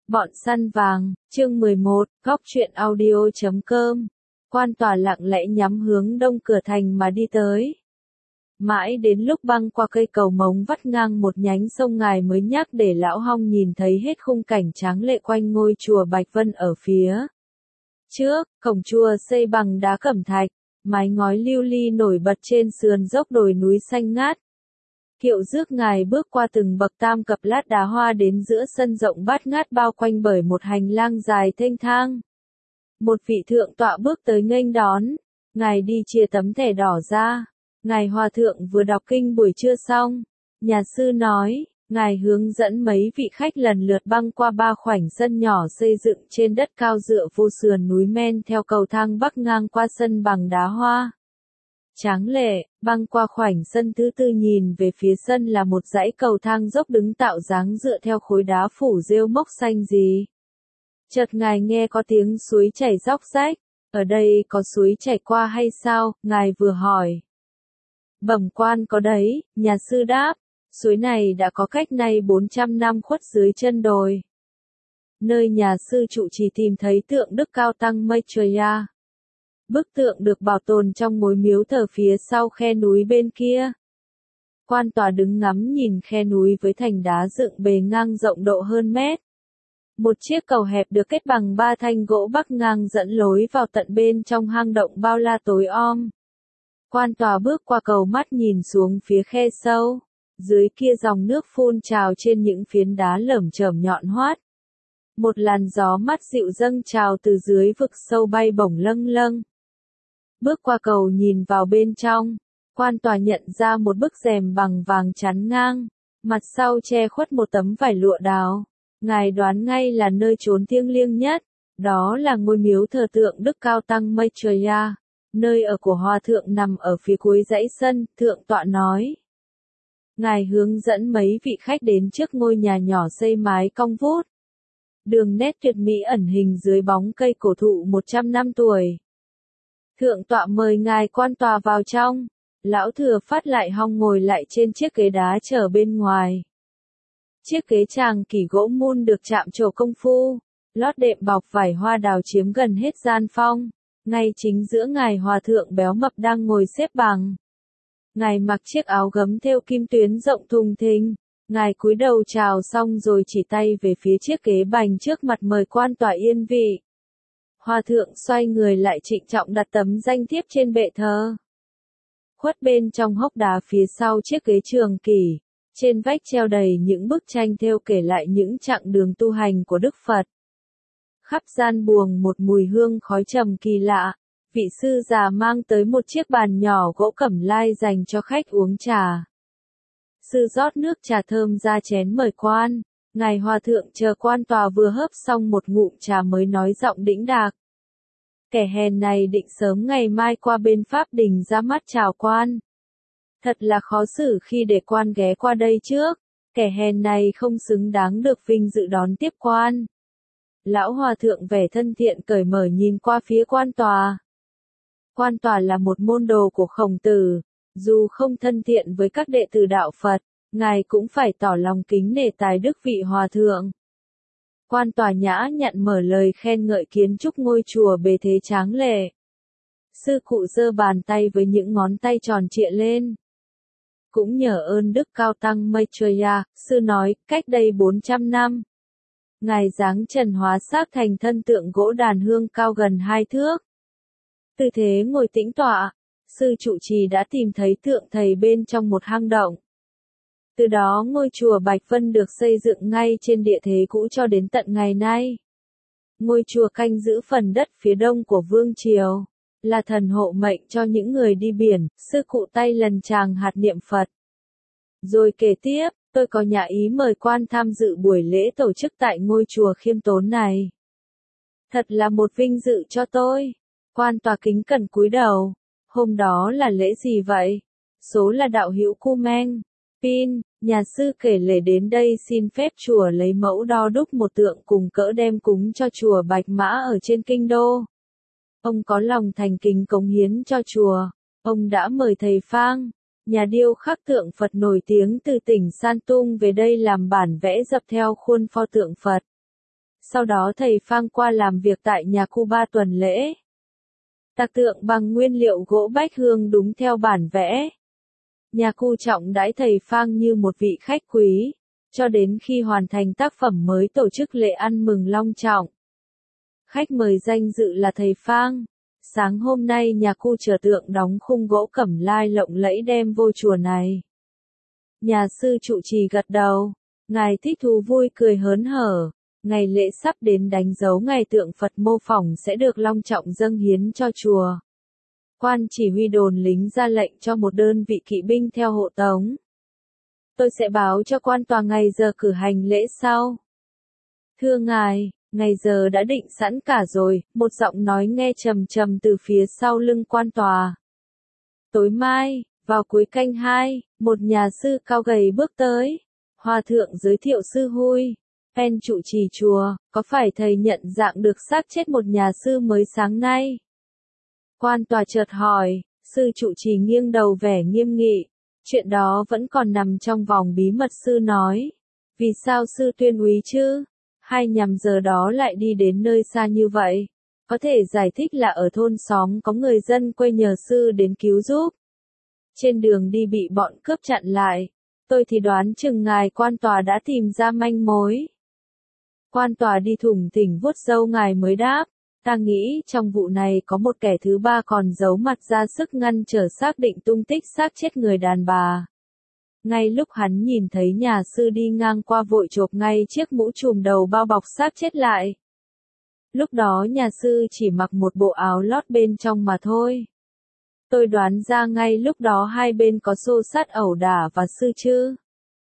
Bọn săn vàng, chương 11, góc truyện audio.com. Quan tòa lặng lẽ nhắm hướng đông cửa thành mà đi tới. Mãi đến lúc băng qua cây cầu mống vắt ngang một nhánh sông ngài mới nhắc để lão hong nhìn thấy hết khung cảnh tráng lệ quanh ngôi chùa Bạch Vân ở phía trước. Cổng chùa xây bằng đá cẩm thạch, mái ngói lưu ly nổi bật trên sườn dốc đồi núi xanh ngát. Kiệu rước ngài bước qua từng bậc tam cặp lát đá hoa đến giữa sân rộng bát ngát bao quanh bởi một hành lang dài thênh thang. Một vị thượng tọa bước tới nghênh đón, ngài đi chia tấm thẻ đỏ ra. Ngài hòa thượng vừa đọc kinh buổi trưa xong, nhà sư nói, ngài hướng dẫn mấy vị khách lần lượt băng qua ba khoảnh sân nhỏ xây dựng trên đất cao dựa vô sườn núi men theo cầu thang bắc ngang qua sân bằng đá hoa. Tráng lệ, băng qua khoảnh sân thứ tư nhìn về phía sân là một dãy cầu thang dốc đứng tạo dáng dựa theo khối đá phủ rêu mốc xanh gì. Chợt ngài nghe có tiếng suối chảy róc rách, ở đây có suối chảy qua hay sao, ngài vừa hỏi. Bẩm quan có đấy, nhà sư đáp, suối này đã có cách nay 400 năm khuất dưới chân đồi. Nơi nhà sư trụ trì tìm thấy tượng Đức Cao Tăng Maitreya. Bức tượng được bảo tồn trong ngôi miếu thờ phía sau khe núi bên kia. Quan tòa đứng ngắm nhìn khe núi với thành đá dựng bề ngang rộng độ hơn mét. Một chiếc cầu hẹp được kết bằng ba thanh gỗ bắc ngang dẫn lối vào tận bên trong hang động bao la tối om. Quan tòa bước qua cầu mắt nhìn xuống phía khe sâu. Dưới kia dòng nước phun trào trên những phiến đá lởm chởm nhọn hoắt. Một làn gió mát dịu dâng trào từ dưới vực sâu bay bổng lâng lâng. Bước qua cầu nhìn vào bên trong, quan tòa nhận ra một bức rèm bằng vàng chắn ngang, mặt sau che khuất một tấm vải lụa đào. Ngài đoán ngay là nơi chốn thiêng liêng nhất, đó là ngôi miếu thờ tượng Đức Cao Tăng Maitreya, nơi ở của hòa thượng nằm ở phía cuối dãy sân, thượng tọa nói. Ngài hướng dẫn mấy vị khách đến trước ngôi nhà nhỏ xây mái cong vút. Đường nét tuyệt mỹ ẩn hình dưới bóng cây cổ thụ 100 năm tuổi. Thượng tọa mời ngài quan tòa vào trong. Lão thừa phát lại hong ngồi lại trên chiếc ghế đá chờ bên ngoài. Chiếc ghế tràng kỷ gỗ mun được chạm trổ công phu, lót đệm bọc vải hoa đào chiếm gần hết gian phong. Ngay chính giữa ngài hòa thượng béo mập đang ngồi xếp bằng. Ngài mặc chiếc áo gấm thêu kim tuyến rộng thùng thình. Ngài cúi đầu chào xong rồi chỉ tay về phía chiếc ghế bành trước mặt mời quan tòa yên vị. Hòa thượng xoay người lại trịnh trọng đặt tấm danh thiếp trên bệ thờ. Khuất bên trong hốc đá phía sau chiếc ghế trường kỷ, trên vách treo đầy những bức tranh thêu kể lại những chặng đường tu hành của Đức Phật. Khắp gian buồng một mùi hương khói trầm kỳ lạ, vị sư già mang tới một chiếc bàn nhỏ gỗ cẩm lai dành cho khách uống trà. Sư rót nước trà thơm ra chén mời quan. Ngài hòa thượng chờ quan tòa vừa hớp xong một ngụm trà mới nói giọng đĩnh đạc. Kẻ hèn này định sớm ngày mai qua bên Pháp Đình ra mắt chào quan. Thật là khó xử khi để quan ghé qua đây trước. Kẻ hèn này không xứng đáng được vinh dự đón tiếp quan. Lão hòa thượng vẻ thân thiện cởi mở nhìn qua phía quan tòa. Quan tòa là một môn đồ của Khổng Tử. Dù không thân thiện với các đệ tử đạo Phật, ngài cũng phải tỏ lòng kính nể tài đức vị hòa thượng. Quan tòa nhã nhận mở lời khen ngợi kiến trúc ngôi chùa bề thế tráng lệ. Sư cụ giơ bàn tay với những ngón tay tròn trịa lên. Cũng nhờ ơn Đức Cao Tăng Maitreya, sư nói, cách đây 400 năm. Ngài giáng trần hóa xác thành thân tượng gỗ đàn hương cao gần 2 thước. Tư thế ngồi tĩnh tọa, sư trụ trì đã tìm thấy tượng thầy bên trong một hang động. Từ đó ngôi chùa Bạch Vân được xây dựng ngay trên địa thế cũ cho đến tận ngày nay. Ngôi chùa canh giữ phần đất phía đông của Vương Triều, là thần hộ mệnh cho những người đi biển, sư cụ tay lần tràng hạt niệm Phật. Rồi kể tiếp, tôi có nhà ý mời quan tham dự buổi lễ tổ chức tại ngôi chùa khiêm tốn này. Thật là một vinh dự cho tôi. Quan tòa kính cẩn cúi đầu. Hôm đó là lễ gì vậy? Số là đạo hữu Kumeng. Pin, nhà sư kể lễ đến đây xin phép chùa lấy mẫu đo đúc một tượng cùng cỡ đem cúng cho chùa Bạch Mã ở trên kinh đô. Ông có lòng thành kính cống hiến cho chùa. Ông đã mời thầy Phang, nhà điêu khắc tượng Phật nổi tiếng từ tỉnh San Tung về đây làm bản vẽ dập theo khuôn pho tượng Phật. Sau đó thầy Phang qua làm việc tại nhà khu 3 tuần lễ. Tạc tượng bằng nguyên liệu gỗ bách hương đúng theo bản vẽ. Nhà khu trọng đãi thầy Phang như một vị khách quý, cho đến khi hoàn thành tác phẩm mới tổ chức lễ ăn mừng long trọng. Khách mời danh dự là thầy Phang. Sáng hôm nay nhà khu chở tượng đóng khung gỗ cẩm lai lộng lẫy đem vô chùa này. Nhà sư trụ trì gật đầu, ngài thích thú vui cười hớn hở. Ngày lễ sắp đến đánh dấu ngày tượng Phật mô phỏng sẽ được long trọng dâng hiến cho chùa. Quan chỉ huy đồn lính ra lệnh cho một đơn vị kỵ binh theo hộ tống. Tôi sẽ báo cho quan tòa ngày giờ cử hành lễ sau. Thưa ngài, ngày giờ đã định sẵn cả rồi, một giọng nói nghe trầm trầm từ phía sau lưng quan tòa. Tối mai, vào cuối canh 2, một nhà sư cao gầy bước tới. Hòa thượng giới thiệu sư Hui, Pen trụ trì chùa, có phải thầy nhận dạng được xác chết một nhà sư mới sáng nay? Quan tòa chợt hỏi, sư trụ trì nghiêng đầu vẻ nghiêm nghị. Chuyện đó vẫn còn nằm trong vòng bí mật sư nói. Vì sao sư tuyên úy chứ? Hay nhằm giờ đó lại đi đến nơi xa như vậy? Có thể giải thích là ở thôn xóm có người dân quê nhờ sư đến cứu giúp. Trên đường đi bị bọn cướp chặn lại. Tôi thì đoán chừng ngài quan tòa đã tìm ra manh mối. Quan tòa đi thủng thỉnh vuốt râu ngài mới đáp. Ta nghĩ trong vụ này có một kẻ thứ ba còn giấu mặt ra sức ngăn trở xác định tung tích xác chết người đàn bà. Ngay lúc hắn nhìn thấy nhà sư đi ngang qua vội chộp ngay chiếc mũ trùm đầu bao bọc xác chết lại. Lúc đó nhà sư chỉ mặc một bộ áo lót bên trong mà thôi. Tôi đoán ra ngay lúc đó hai bên có xô xát ẩu đả và sư chứ.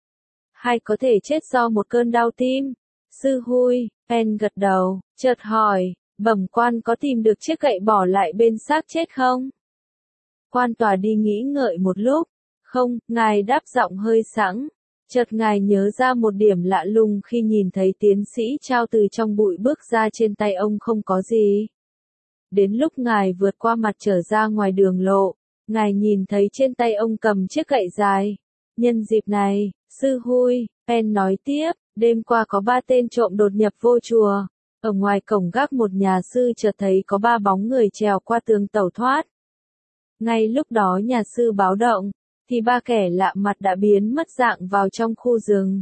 Hay có thể chết do một cơn đau tim. Sư Hui, Pen gật đầu, chợt hỏi, bẩm quan có tìm được chiếc gậy bỏ lại bên xác chết không? Quan tòa đi nghĩ ngợi một lúc. Không, ngài đáp giọng hơi sẵn. Chợt ngài nhớ ra một điểm lạ lùng khi nhìn thấy tiến sĩ Trao từ trong bụi bước ra trên tay ông không có gì. Đến lúc ngài vượt qua mặt trở ra ngoài đường lộ, ngài nhìn thấy trên tay ông cầm chiếc gậy dài. Nhân dịp này, sư Hui, Pen nói tiếp, đêm qua có 3 tên trộm đột nhập vô chùa. Ở ngoài cổng gác một nhà sư chợt thấy có 3 bóng người trèo qua tường tẩu thoát. Ngay lúc đó nhà sư báo động, thì 3 kẻ lạ mặt đã biến mất dạng vào trong khu rừng.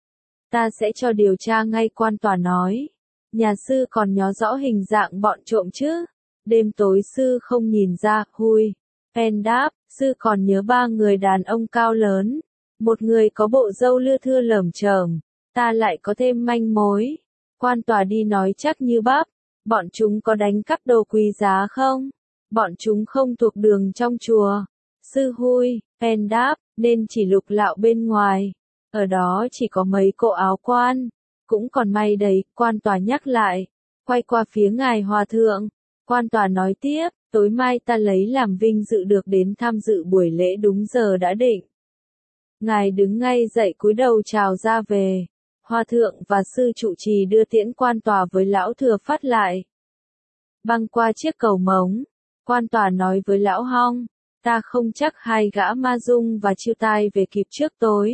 Ta sẽ cho điều tra ngay, quan tòa nói. Nhà sư còn nhớ rõ hình dạng bọn trộm chứ? Đêm tối sư không nhìn ra. Hui, Pen đáp, sư còn nhớ 3 người đàn ông cao lớn. Một người có bộ râu lưa thưa lởm chởm. Ta lại có thêm manh mối. Quan tòa đi nói chắc như bắp. Bọn chúng có đánh cắp đồ quý giá không? Bọn chúng không thuộc đường trong chùa. Sư Hui, Pen đáp, nên chỉ lục lạo bên ngoài. Ở đó chỉ có mấy bộ áo quan. Cũng còn may đấy, quan tòa nhắc lại. Quay qua phía ngài hòa thượng. Quan tòa nói tiếp, tối mai ta lấy làm vinh dự được đến tham dự buổi lễ đúng giờ đã định. Ngài đứng ngay dậy cúi đầu chào ra về. Hòa thượng và sư trụ trì đưa tiễn quan tòa với lão thừa phát lại. Băng qua chiếc cầu mống, quan tòa nói với lão Hong, ta không chắc hai gã Ma Dung và Chiêu Tai về kịp trước tối.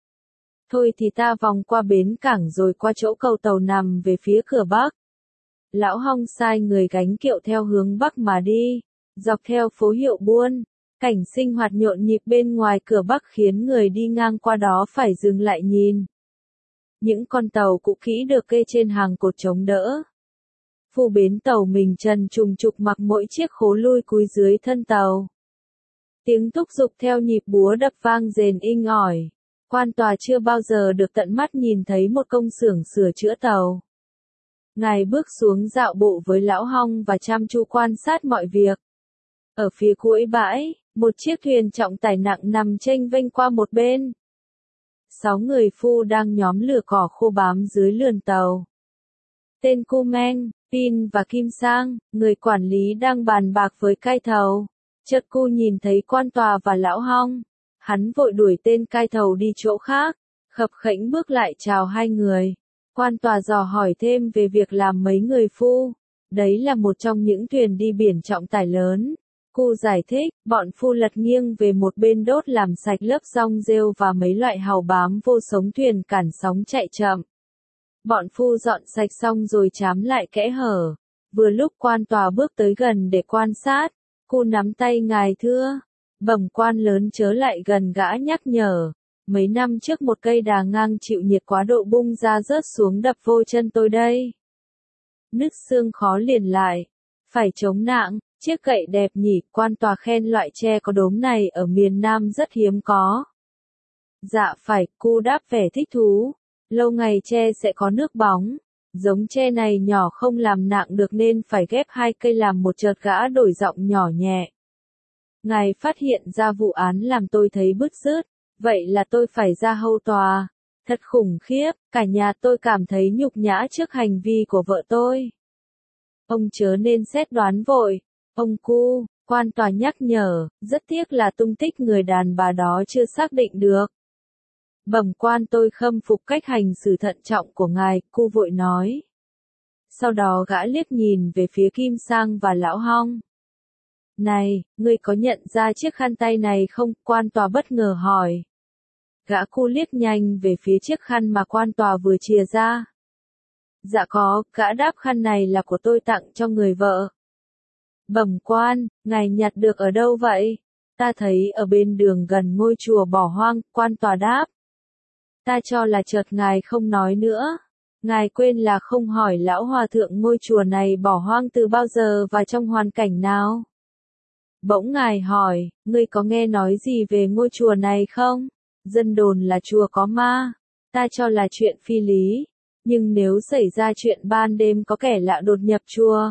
Thôi thì ta vòng qua bến cảng rồi qua chỗ cầu tàu nằm về phía cửa bắc. Lão Hong sai người gánh kiệu theo hướng bắc mà đi, dọc theo phố Hiệu Buôn. Cảnh sinh hoạt nhộn nhịp bên ngoài cửa bắc khiến người đi ngang qua đó phải dừng lại nhìn. Những con tàu cũ kỹ được kê trên hàng cột chống đỡ. Phu bến tàu mình trần trùng trục mặc mỗi chiếc khố lui cúi dưới thân tàu. Tiếng thúc giục theo nhịp búa đập vang rền inh ỏi. Quan tòa chưa bao giờ được tận mắt nhìn thấy một công xưởng sửa chữa tàu. Ngài bước xuống dạo bộ với lão Hong và chăm chú quan sát mọi việc. Ở phía cuối bãi, một chiếc thuyền trọng tải nặng nằm chênh vênh qua một bên. 6 người phu đang nhóm lửa cỏ khô bám dưới lườn tàu. Tên Cu Meng, Pin và Kim Sang, người quản lý đang bàn bạc với cai thầu. Chợt Cu nhìn thấy quan tòa và lão Hong. Hắn vội đuổi tên cai thầu đi chỗ khác, khập khễnh bước lại chào hai người. Quan tòa dò hỏi thêm về việc làm mấy người phu. Đấy là một trong những thuyền đi biển trọng tải lớn. Cu giải thích, bọn phu lật nghiêng về một bên đốt làm sạch lớp rong rêu và mấy loại hàu bám vô sống thuyền cản sóng chạy chậm. Bọn phu dọn sạch xong rồi trám lại kẽ hở. Vừa lúc quan tòa bước tới gần để quan sát, cu nắm tay ngài thưa. Bẩm quan lớn chớ lại gần gã nhắc nhở. Mấy năm trước một cây đà ngang chịu nhiệt quá độ bung ra rớt xuống đập vô chân tôi đây. Nứt xương khó liền lại. Phải chống nạng, chiếc gậy đẹp nhỉ, quan tòa khen loại tre có đốm này ở miền Nam rất hiếm có. Dạ phải, cu đáp vẻ thích thú. Lâu ngày tre sẽ có nước bóng. Giống tre này nhỏ không làm nặng được nên phải ghép hai cây làm một chợt gã đổi giọng nhỏ nhẹ. Ngài phát hiện ra vụ án làm tôi thấy bứt rứt, vậy là tôi phải ra hầu tòa. Thật khủng khiếp, cả nhà tôi cảm thấy nhục nhã trước hành vi của vợ tôi. Ông chớ nên xét đoán vội. Ông cu, quan tòa nhắc nhở, rất tiếc là tung tích người đàn bà đó chưa xác định được. Bẩm quan tôi khâm phục cách hành xử thận trọng của ngài, cu vội nói. Sau đó gã liếc nhìn về phía Kim Sang và Lão Hong. Này, ngươi có nhận ra chiếc khăn tay này không? Quan tòa bất ngờ hỏi. Gã cu liếc nhanh về phía chiếc khăn mà quan tòa vừa chìa ra. Dạ có, gã đáp khăn này là của tôi tặng cho người vợ. Bẩm quan, ngài nhặt được ở đâu vậy? Ta thấy ở bên đường gần ngôi chùa bỏ hoang, quan tòa đáp. Ta cho là chợt ngài không nói nữa. Ngài quên là không hỏi lão hòa thượng ngôi chùa này bỏ hoang từ bao giờ và trong hoàn cảnh nào? Bỗng ngài hỏi, ngươi có nghe nói gì về ngôi chùa này không? Dân đồn là chùa có ma. Ta cho là chuyện phi lý. Nhưng nếu xảy ra chuyện ban đêm có kẻ lạ đột nhập chùa,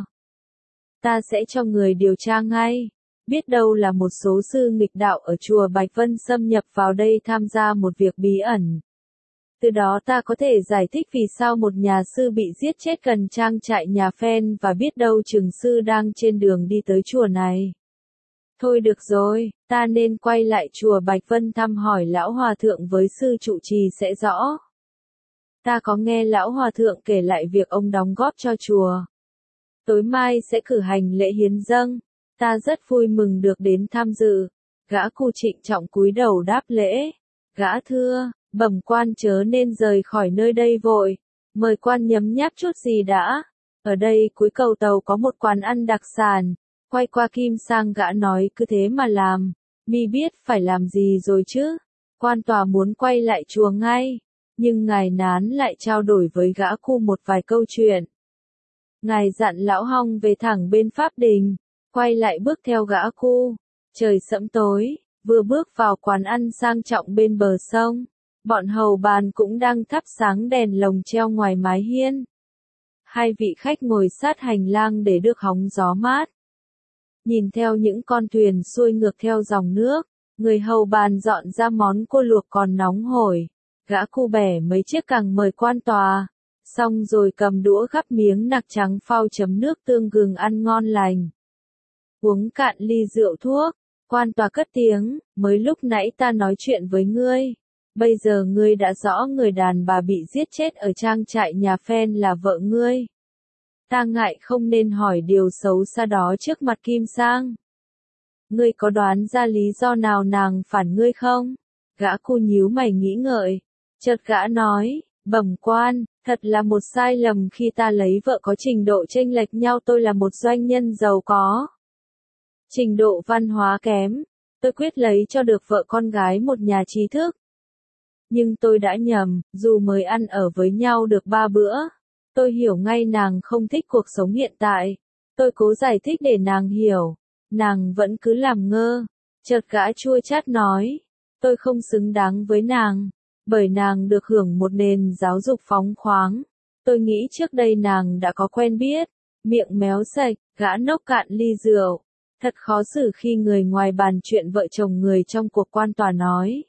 ta sẽ cho người điều tra ngay. Biết đâu là một số sư nghịch đạo ở chùa Bạch Vân xâm nhập vào đây tham gia một việc bí ẩn. Từ đó ta có thể giải thích vì sao một nhà sư bị giết chết gần trang trại nhà Phen và biết đâu chừng sư đang trên đường đi tới chùa này. Thôi được rồi, ta nên quay lại chùa Bạch Vân thăm hỏi lão hòa thượng với sư trụ trì sẽ rõ. Ta có nghe lão hòa thượng kể lại việc ông đóng góp cho chùa. Tối mai sẽ cử hành lễ hiến dâng. Ta rất vui mừng được đến tham dự. Gã cu trịnh trọng cúi đầu đáp lễ. Gã thưa, bẩm quan chớ nên rời khỏi nơi đây vội. Mời quan nhấm nháp chút gì đã. Ở đây cuối cầu tàu có một quán ăn đặc sản. Quay qua Kim Sang gã nói cứ thế mà làm. Mi biết phải làm gì rồi chứ. Quan tòa muốn quay lại chùa ngay. Nhưng ngài nán lại trao đổi với gã cu một vài câu chuyện. Ngài dặn lão Hong về thẳng bên Pháp Đình. Quay lại bước theo gã cu. Trời sẫm tối, vừa bước vào quán ăn sang trọng bên bờ sông. Bọn hầu bàn cũng đang thắp sáng đèn lồng treo ngoài mái hiên. Hai vị khách ngồi sát hành lang để được hóng gió mát. Nhìn theo những con thuyền xuôi ngược theo dòng nước, người hầu bàn dọn ra món cua luộc còn nóng hổi. Gã cu bẻ mấy chiếc càng mời quan tòa. Xong rồi cầm đũa gắp miếng nạc trắng phao chấm nước tương gừng ăn ngon lành. Uống cạn ly rượu thuốc, quan tòa cất tiếng, mới lúc nãy ta nói chuyện với ngươi. Bây giờ ngươi đã rõ người đàn bà bị giết chết ở trang trại nhà Phen là vợ ngươi. Ta ngại không nên hỏi điều xấu xa đó trước mặt Kim Sang. Ngươi có đoán ra lý do nào nàng phản ngươi không? Gã cu nhíu mày nghĩ ngợi. Chợt gã nói, bẩm quan, thật là một sai lầm khi ta lấy vợ có trình độ chênh lệch nhau. Tôi là một doanh nhân giàu có trình độ văn hóa kém. Tôi quyết lấy cho được vợ con gái một nhà trí thức. Nhưng tôi đã nhầm, dù mới ăn ở với nhau được 3 bữa. Tôi hiểu ngay nàng không thích cuộc sống hiện tại. Tôi cố giải thích để nàng hiểu. Nàng vẫn cứ làm ngơ. Chợt gã chua chát nói. Tôi không xứng đáng với nàng. Bởi nàng được hưởng một nền giáo dục phóng khoáng. Tôi nghĩ trước đây nàng đã có quen biết. Miệng méo sạch, gã nốc cạn ly rượu. Thật khó xử khi người ngoài bàn chuyện vợ chồng người trong cuộc. Quan tòa nói.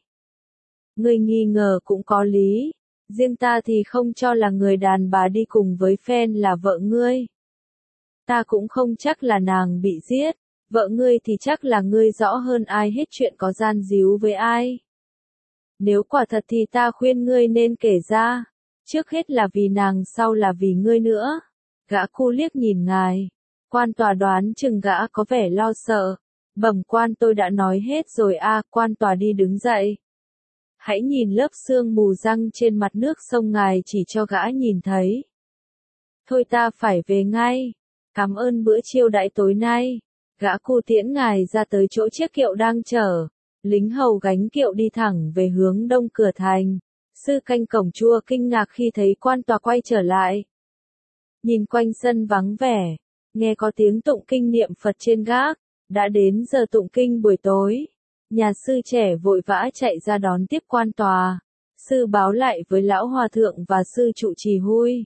Ngươi nghi ngờ cũng có lý. Riêng ta thì không cho là người đàn bà đi cùng với Phen là vợ ngươi. Ta cũng không chắc là nàng bị giết. Vợ ngươi thì chắc là ngươi rõ hơn ai hết chuyện có gian díu với ai. Nếu quả thật thì ta khuyên ngươi nên kể ra. Trước hết là vì nàng, sau là vì ngươi nữa. Gã cu liếc nhìn ngài. Quan tòa đoán chừng gã có vẻ lo sợ. Bẩm quan, tôi đã nói hết rồi. Quan tòa đi đứng dậy. hãy nhìn lớp sương mù răng trên mặt nước sông ngài chỉ cho gã nhìn thấy. Thôi ta phải về ngay. Cảm ơn bữa chiêu đãi tối nay. Gã cu tiễn ngài ra tới chỗ chiếc kiệu đang chở. Lính hầu gánh kiệu đi thẳng về hướng đông cửa thành. Sư canh cổng chùa kinh ngạc khi thấy quan tòa quay trở lại. Nhìn quanh sân vắng vẻ, nghe có tiếng tụng kinh niệm Phật trên gác. Đã đến giờ tụng kinh buổi tối. Nhà sư trẻ vội vã chạy ra đón tiếp quan tòa. Sư báo lại với lão hòa thượng và sư trụ trì Hui.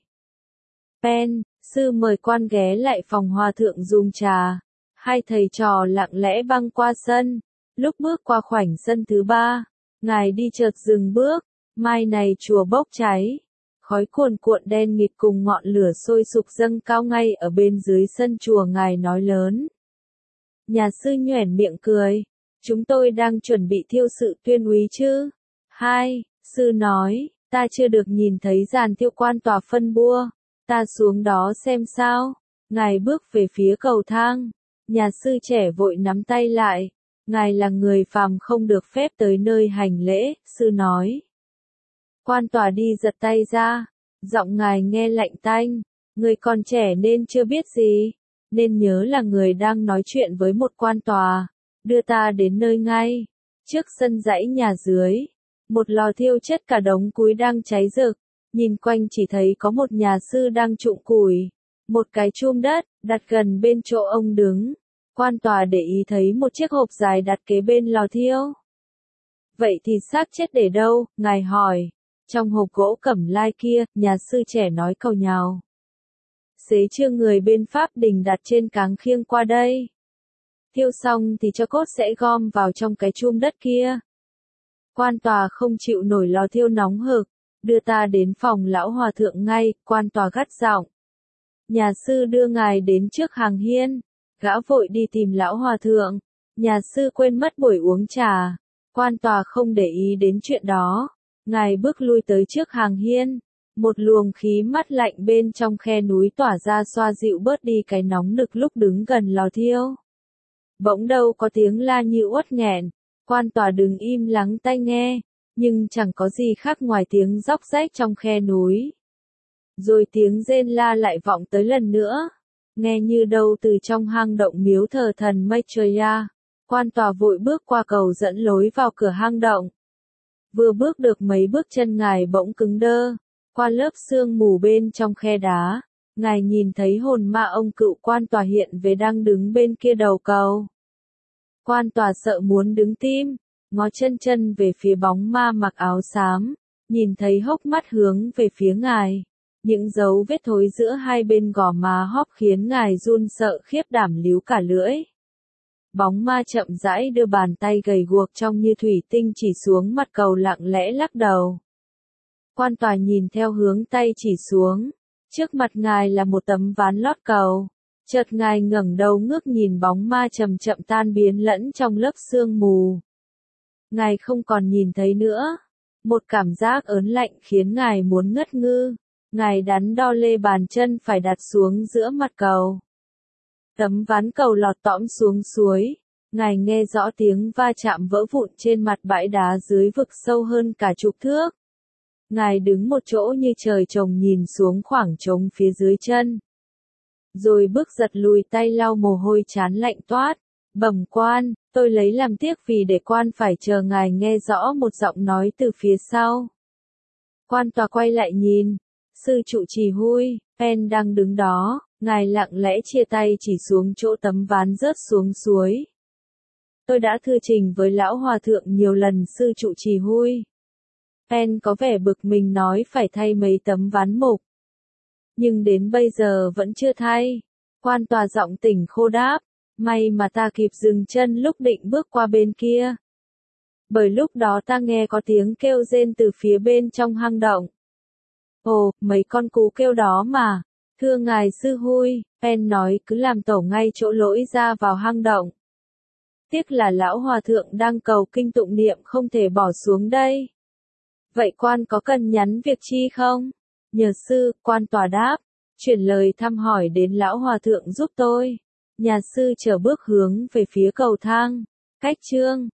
Pen, sư mời quan ghé lại phòng hòa thượng dùng trà. Hai thầy trò lặng lẽ băng qua sân. Lúc bước qua khoảnh sân thứ ba, ngài đi chợt dừng bước. Mai này chùa bốc cháy. Khói cuồn cuộn đen nghịt cùng ngọn lửa sôi sục dâng cao ngay ở bên dưới sân chùa, ngài nói lớn. Nhà sư nhoẻn miệng cười. Chúng tôi đang chuẩn bị thiêu sự tuyên úy chứ. Hai, sư nói, ta chưa được nhìn thấy giàn thiêu. Quan tòa phân bua. Ta xuống đó xem sao. Ngài bước về phía cầu thang. Nhà sư trẻ vội nắm tay lại. Ngài là người phàm không được phép tới nơi hành lễ, sư nói. Quan tòa đi giật tay ra. Giọng ngài nghe lạnh tanh. Người còn trẻ nên chưa biết gì. Nên nhớ là người đang nói chuyện với một quan tòa. Đưa ta đến nơi ngay. Trước sân dãy nhà dưới. Một lò thiêu chất cả đống củi đang cháy rực. Nhìn quanh chỉ thấy có một nhà sư đang trụng củi. Một cái chum đất, đặt gần bên chỗ ông đứng. Quan tòa để ý thấy một chiếc hộp dài đặt kế bên lò thiêu. Vậy thì xác chết để đâu? Ngài hỏi. Trong hộp gỗ cẩm lai kia, nhà sư trẻ nói cầu nhào. Xế trưa người bên Pháp Đình đặt trên cáng khiêng qua đây. Thiêu xong thì cho cốt sẽ gom vào trong cái chum đất kia. Quan tòa không chịu nổi lò thiêu nóng hực. Đưa ta đến phòng lão hòa thượng ngay, quan tòa gắt giọng. Nhà sư đưa ngài đến trước hàng hiên. Gã vội đi tìm lão hòa thượng. Nhà sư quên mất buổi uống trà. Quan tòa không để ý đến chuyện đó. Ngài bước lui tới trước hàng hiên. Một luồng khí mát lạnh bên trong khe núi tỏa ra xoa dịu bớt đi cái nóng nực lúc đứng gần lò thiêu. Bỗng đâu có tiếng la như uất nghẹn. Quan tòa đứng im lắng tai nghe. Nhưng chẳng có gì khác ngoài tiếng róc rách trong khe núi. Rồi tiếng rên la lại vọng tới lần nữa. Nghe như đâu từ trong hang động miếu thờ thần Maitreya. Quan tòa vội bước qua cầu dẫn lối vào cửa hang động. Vừa bước được mấy bước chân ngài bỗng cứng đơ. Qua lớp sương mù bên trong khe đá, ngài nhìn thấy hồn ma ông cựu quan tòa hiện về đang đứng bên kia đầu cầu. Quan tòa sợ muốn đứng tim, ngó chân về phía bóng ma mặc áo xám, nhìn thấy hốc mắt hướng về phía ngài. Những dấu vết thối giữa hai bên gò má hóp khiến ngài run sợ khiếp đảm líu cả lưỡi. Bóng ma chậm rãi đưa bàn tay gầy guộc trông như thủy tinh chỉ xuống mặt cầu lặng lẽ lắc đầu. Quan tòa nhìn theo hướng tay chỉ xuống. Trước mặt ngài là một tấm ván lót cầu. Chợt ngài ngẩng đầu ngước nhìn bóng ma chậm chậm tan biến lẫn trong lớp sương mù. Ngài không còn nhìn thấy nữa. Một cảm giác ớn lạnh khiến ngài muốn ngất ngư. Ngài đắn đo lê bàn chân phải đặt xuống giữa mặt cầu. Tấm ván cầu lọt tõm xuống suối. Ngài nghe rõ tiếng va chạm vỡ vụn trên mặt bãi đá dưới vực sâu hơn cả chục thước. Ngài đứng một chỗ như trời trồng nhìn xuống khoảng trống phía dưới chân. Rồi bước giật lùi tay lau mồ hôi chán lạnh toát. Bẩm quan, tôi lấy làm tiếc vì để quan phải chờ ngài. Nghe rõ một giọng nói từ phía sau. Quan tòa quay lại nhìn. Sư trụ trì Hui, Pen đang đứng đó. Ngài lặng lẽ chia tay chỉ xuống chỗ tấm ván rớt xuống suối. Tôi đã thưa trình với lão hòa thượng nhiều lần. Sư trụ trì Hui. Pen có vẻ bực mình nói phải thay mấy tấm ván mục. Nhưng đến bây giờ vẫn chưa thay. Quan tòa giọng tỉnh khô đáp. May mà ta kịp dừng chân lúc định bước qua bên kia. Bởi lúc đó ta nghe có tiếng kêu rên từ phía bên trong hang động. Ồ, mấy con cú kêu đó mà. Thưa ngài sư Hui, Pen nói cứ làm tổ ngay chỗ lối ra vào hang động. Tiếc là lão hòa thượng đang cầu kinh tụng niệm không thể bỏ xuống đây. Vậy quan có cần nhắn việc chi không? Nhờ sư, quan tòa đáp. Chuyển lời thăm hỏi đến lão hòa thượng giúp tôi. Nhà sư chở bước hướng về phía cầu thang. Cách chương